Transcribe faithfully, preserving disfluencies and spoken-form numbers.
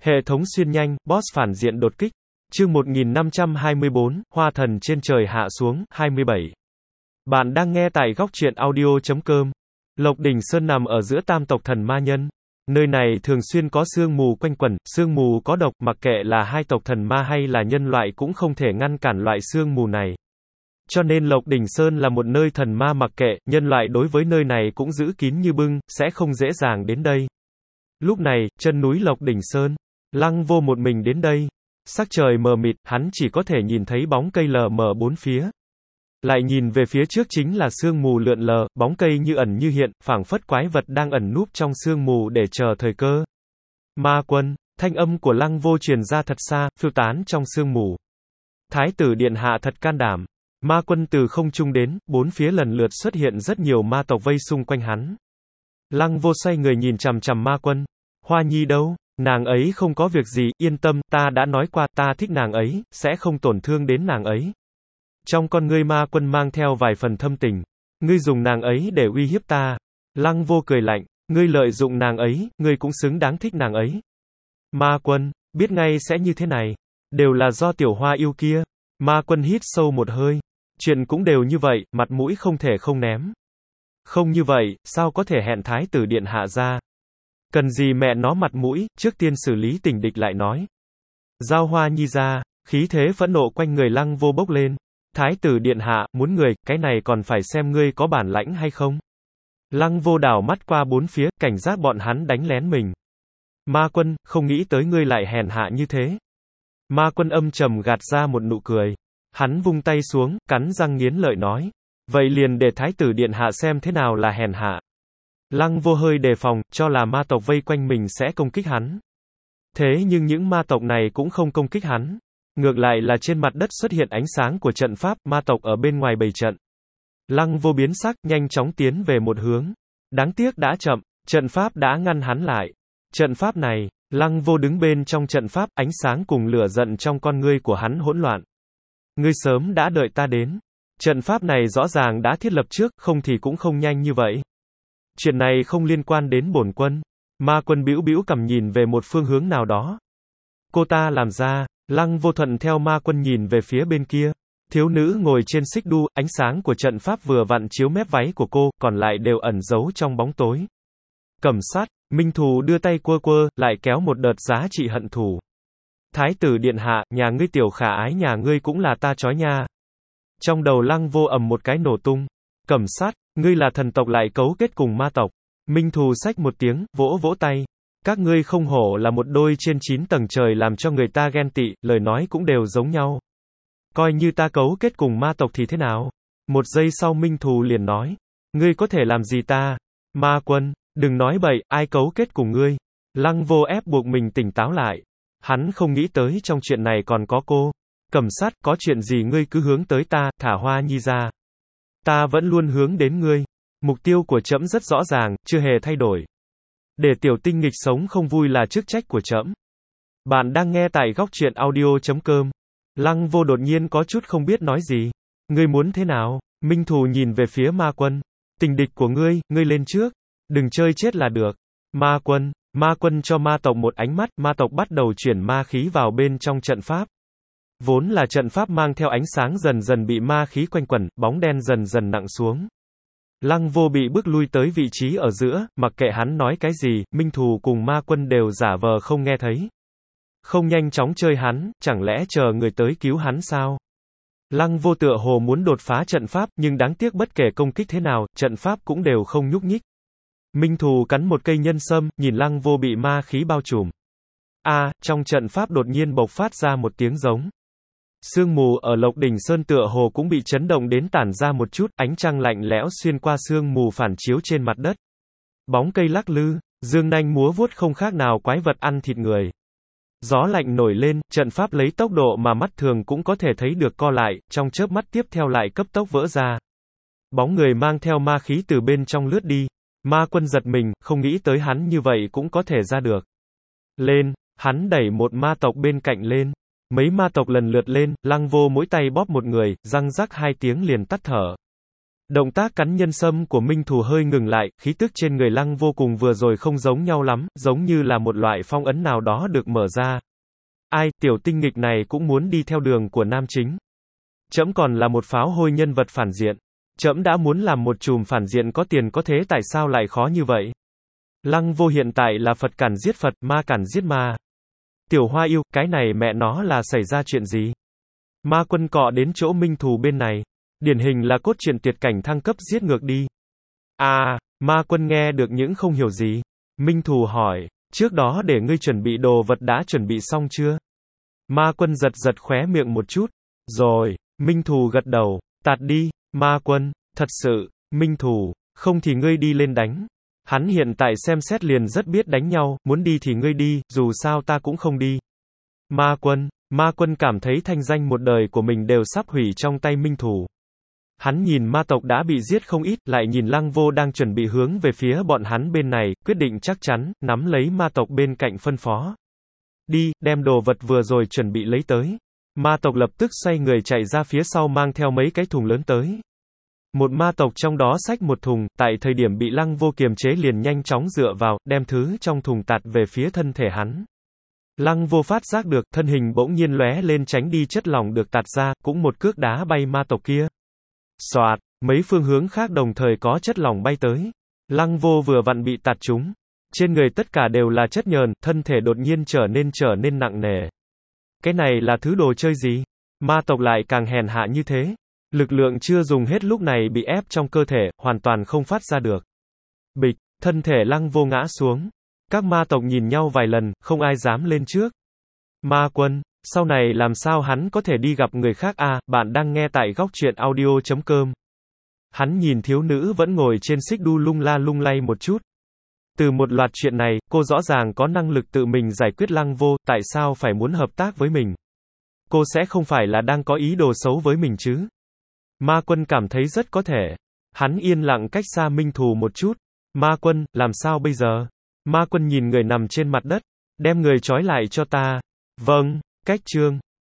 Hệ thống xuyên nhanh, boss phản diện đột kích. Chương một nghìn năm trăm hai mươi bốn, Hoa thần trên trời hạ xuống, hai mươi bảy. Bạn đang nghe tại góc truyện audio chấm com. Lộc Đỉnh Sơn nằm ở giữa tam tộc thần ma nhân. Nơi này thường xuyên có sương mù quanh quẩn, sương mù có độc, mặc kệ là hai tộc thần ma hay là nhân loại cũng không thể ngăn cản loại sương mù này. Cho nên Lộc Đỉnh Sơn là một nơi thần ma mặc kệ, nhân loại đối với nơi này cũng giữ kín như bưng, sẽ không dễ dàng đến đây. Lúc này, chân núi Lộc Đỉnh Sơn, Lăng Vô một mình đến đây. Sắc trời mờ mịt, hắn chỉ có thể nhìn thấy bóng cây lờ mờ bốn phía. Lại nhìn về phía trước chính là sương mù lượn lờ, bóng cây như ẩn như hiện, phảng phất quái vật đang ẩn núp trong sương mù để chờ thời cơ. Ma quân, thanh âm của Lăng Vô truyền ra thật xa, phiêu tán trong sương mù. Thái tử điện hạ thật can đảm. Ma quân từ không trung đến, bốn phía lần lượt xuất hiện rất nhiều ma tộc vây xung quanh hắn. Lăng Vô xoay người nhìn chằm chằm ma quân. Hoa Nhi đâu? Nàng ấy không có việc gì, yên tâm, ta đã nói qua, ta thích nàng ấy, sẽ không tổn thương đến nàng ấy. Trong con ngươi ma quân mang theo vài phần thâm tình. Ngươi dùng nàng ấy để uy hiếp ta. Lăng Vô cười lạnh, ngươi lợi dụng nàng ấy, ngươi cũng xứng đáng thích nàng ấy. Ma quân, biết ngay sẽ như thế này. Đều là do tiểu hoa yêu kia. Ma quân hít sâu một hơi. Chuyện cũng đều như vậy, mặt mũi không thể không ném. Không như vậy, sao có thể hẹn thái tử điện hạ ra? Cần gì mẹ nó mặt mũi, trước tiên xử lý tình địch lại nói. Giao Hoa Nhi ra, khí thế phẫn nộ quanh người Lăng Vô bốc lên. Thái tử điện hạ, muốn người, cái này còn phải xem ngươi có bản lãnh hay không. Lăng Vô đảo mắt qua bốn phía, cảnh giác bọn hắn đánh lén mình. Ma quân, không nghĩ tới ngươi lại hèn hạ như thế. Ma quân âm trầm gạt ra một nụ cười. Hắn vung tay xuống, cắn răng nghiến lợi nói. Vậy liền để thái tử điện hạ xem thế nào là hèn hạ. Lăng Vô hơi đề phòng, cho là ma tộc vây quanh mình sẽ công kích hắn. Thế nhưng những ma tộc này cũng không công kích hắn. Ngược lại là trên mặt đất xuất hiện ánh sáng của trận pháp, ma tộc ở bên ngoài bày trận. Lăng Vô biến sắc, nhanh chóng tiến về một hướng. Đáng tiếc đã chậm, trận pháp đã ngăn hắn lại. Trận pháp này, Lăng Vô đứng bên trong trận pháp, ánh sáng cùng lửa giận trong con ngươi của hắn hỗn loạn. Ngươi sớm đã đợi ta đến. Trận pháp này rõ ràng đã thiết lập trước, không thì cũng không nhanh như vậy. Chuyện này không liên quan đến bổn quân. Ma quân bĩu bĩu cằm nhìn về một phương hướng nào đó. Cô ta làm ra. Lăng Vô thuận theo ma quân nhìn về phía bên kia. Thiếu nữ ngồi trên xích đu, ánh sáng của trận pháp vừa vặn chiếu mép váy của cô, còn lại đều ẩn giấu trong bóng tối. Cầm sát, Minh Thù đưa tay quơ quơ, lại kéo một đợt giá trị hận thù. Thái tử điện hạ, nhà ngươi tiểu khả ái nhà ngươi cũng là ta chói nha. Trong đầu Lăng Vô ầm một cái nổ tung. Cẩm sát, ngươi là thần tộc lại cấu kết cùng ma tộc. Minh Thù xách một tiếng, vỗ vỗ tay. Các ngươi không hổ là một đôi trên chín tầng trời làm cho người ta ghen tị, lời nói cũng đều giống nhau. Coi như ta cấu kết cùng ma tộc thì thế nào? Một giây sau Minh Thù liền nói. Ngươi có thể làm gì ta? Ma quân, đừng nói bậy, ai cấu kết cùng ngươi? Lăng Vô ép buộc mình tỉnh táo lại. Hắn không nghĩ tới trong chuyện này còn có cô. Cẩm sát, có chuyện gì ngươi cứ hướng tới ta, thả Hoa Nhi ra. Ta vẫn luôn hướng đến ngươi. Mục tiêu của trẫm rất rõ ràng, chưa hề thay đổi. Để tiểu tinh nghịch sống không vui là chức trách của trẫm. Bạn đang nghe tại góc truyện audio chấm com. Lăng Vô đột nhiên có chút không biết nói gì. Ngươi muốn thế nào? Minh Thù nhìn về phía ma quân. Tình địch của ngươi, ngươi lên trước. Đừng chơi chết là được. Ma quân, ma quân cho ma tộc một ánh mắt, ma tộc bắt đầu chuyển ma khí vào bên trong trận pháp. Vốn là trận pháp mang theo ánh sáng dần dần bị ma khí quanh quẩn, bóng đen dần dần nặng xuống. Lăng Vô bị bước lui tới vị trí ở giữa, mặc kệ hắn nói cái gì, Minh Thù cùng ma quân đều giả vờ không nghe thấy. Không nhanh chóng chơi hắn, chẳng lẽ chờ người tới cứu hắn sao? Lăng Vô tựa hồ muốn đột phá trận pháp, nhưng đáng tiếc bất kể công kích thế nào, trận pháp cũng đều không nhúc nhích. Minh Thù cắn một cây nhân sâm, nhìn Lăng Vô bị ma khí bao trùm. A, à, trong trận pháp đột nhiên bộc phát ra một tiếng giống. Sương mù ở Lộc Đỉnh Sơn tựa hồ cũng bị chấn động đến tản ra một chút, ánh trăng lạnh lẽo xuyên qua sương mù phản chiếu trên mặt đất. Bóng cây lắc lư, dương nanh múa vuốt không khác nào quái vật ăn thịt người. Gió lạnh nổi lên, trận pháp lấy tốc độ mà mắt thường cũng có thể thấy được co lại, trong chớp mắt tiếp theo lại cấp tốc vỡ ra. Bóng người mang theo ma khí từ bên trong lướt đi. Ma quân giật mình, không nghĩ tới hắn như vậy cũng có thể ra được. Lên, hắn đẩy một ma tộc bên cạnh lên. Mấy ma tộc lần lượt lên, Lăng Vô mỗi tay bóp một người, răng rắc hai tiếng liền tắt thở. Động tác cắn nhân sâm của Minh Thù hơi ngừng lại, khí tức trên người Lăng Vô cùng vừa rồi không giống nhau lắm, giống như là một loại phong ấn nào đó được mở ra. Ai, tiểu tinh nghịch này cũng muốn đi theo đường của nam chính. Trẫm còn là một pháo hôi nhân vật phản diện. Trẫm đã muốn làm một chùm phản diện có tiền có thế tại sao lại khó như vậy? Lăng Vô hiện tại là Phật cản giết Phật, ma cản giết ma. Tiểu Hoa yêu, cái này mẹ nó là xảy ra chuyện gì? Ma Quân cọ đến chỗ Minh Thù bên này. Điển hình là cốt truyện tuyệt cảnh thăng cấp giết ngược đi. À, Ma Quân nghe được những không hiểu gì. Minh Thù hỏi, trước đó để ngươi chuẩn bị đồ vật đã chuẩn bị xong chưa? Ma Quân giật giật khóe miệng một chút. Rồi, Minh Thù gật đầu, tạt đi, Ma Quân, thật sự, Minh Thù, không thì ngươi đi lên đánh. Hắn hiện tại xem xét liền rất biết đánh nhau, muốn đi thì ngươi đi, dù sao ta cũng không đi. Ma Quân, Ma Quân cảm thấy thanh danh một đời của mình đều sắp hủy trong tay Minh Thù. Hắn nhìn ma tộc đã bị giết không ít, lại nhìn Lăng Vô đang chuẩn bị hướng về phía bọn hắn bên này, quyết định chắc chắn, nắm lấy ma tộc bên cạnh phân phó. Đi, đem đồ vật vừa rồi chuẩn bị lấy tới. Ma tộc lập tức xoay người chạy ra phía sau mang theo mấy cái thùng lớn tới. Một ma tộc trong đó xách một thùng, tại thời điểm bị Lăng Vô kiềm chế liền nhanh chóng dựa vào, đem thứ trong thùng tạt về phía thân thể hắn. Lăng Vô phát giác được, thân hình bỗng nhiên lóe lên tránh đi chất lỏng được tạt ra, cũng một cước đá bay ma tộc kia. Xoạt, mấy phương hướng khác đồng thời có chất lỏng bay tới. Lăng Vô vừa vặn bị tạt trúng. Trên người tất cả đều là chất nhờn, thân thể đột nhiên trở nên trở nên nặng nề. Cái này là thứ đồ chơi gì? Ma tộc lại càng hèn hạ như thế. Lực lượng chưa dùng hết lúc này bị ép trong cơ thể, hoàn toàn không phát ra được. Bịch, thân thể Lăng Vô ngã xuống. Các ma tộc nhìn nhau vài lần, không ai dám lên trước. Ma Quân, sau này làm sao hắn có thể đi gặp người khác à, bạn đang nghe tại góc truyện audio chấm com. Hắn nhìn thiếu nữ vẫn ngồi trên xích đu lung la lung lay một chút. Từ một loạt chuyện này, cô rõ ràng có năng lực tự mình giải quyết Lăng Vô, tại sao phải muốn hợp tác với mình? Cô sẽ không phải là đang có ý đồ xấu với mình chứ? Ma Quân cảm thấy rất có thể. Hắn yên lặng cách xa Minh Thù một chút. Ma Quân, làm sao bây giờ? Ma Quân nhìn người nằm trên mặt đất. Đem người trói lại cho ta. Vâng, cách chương.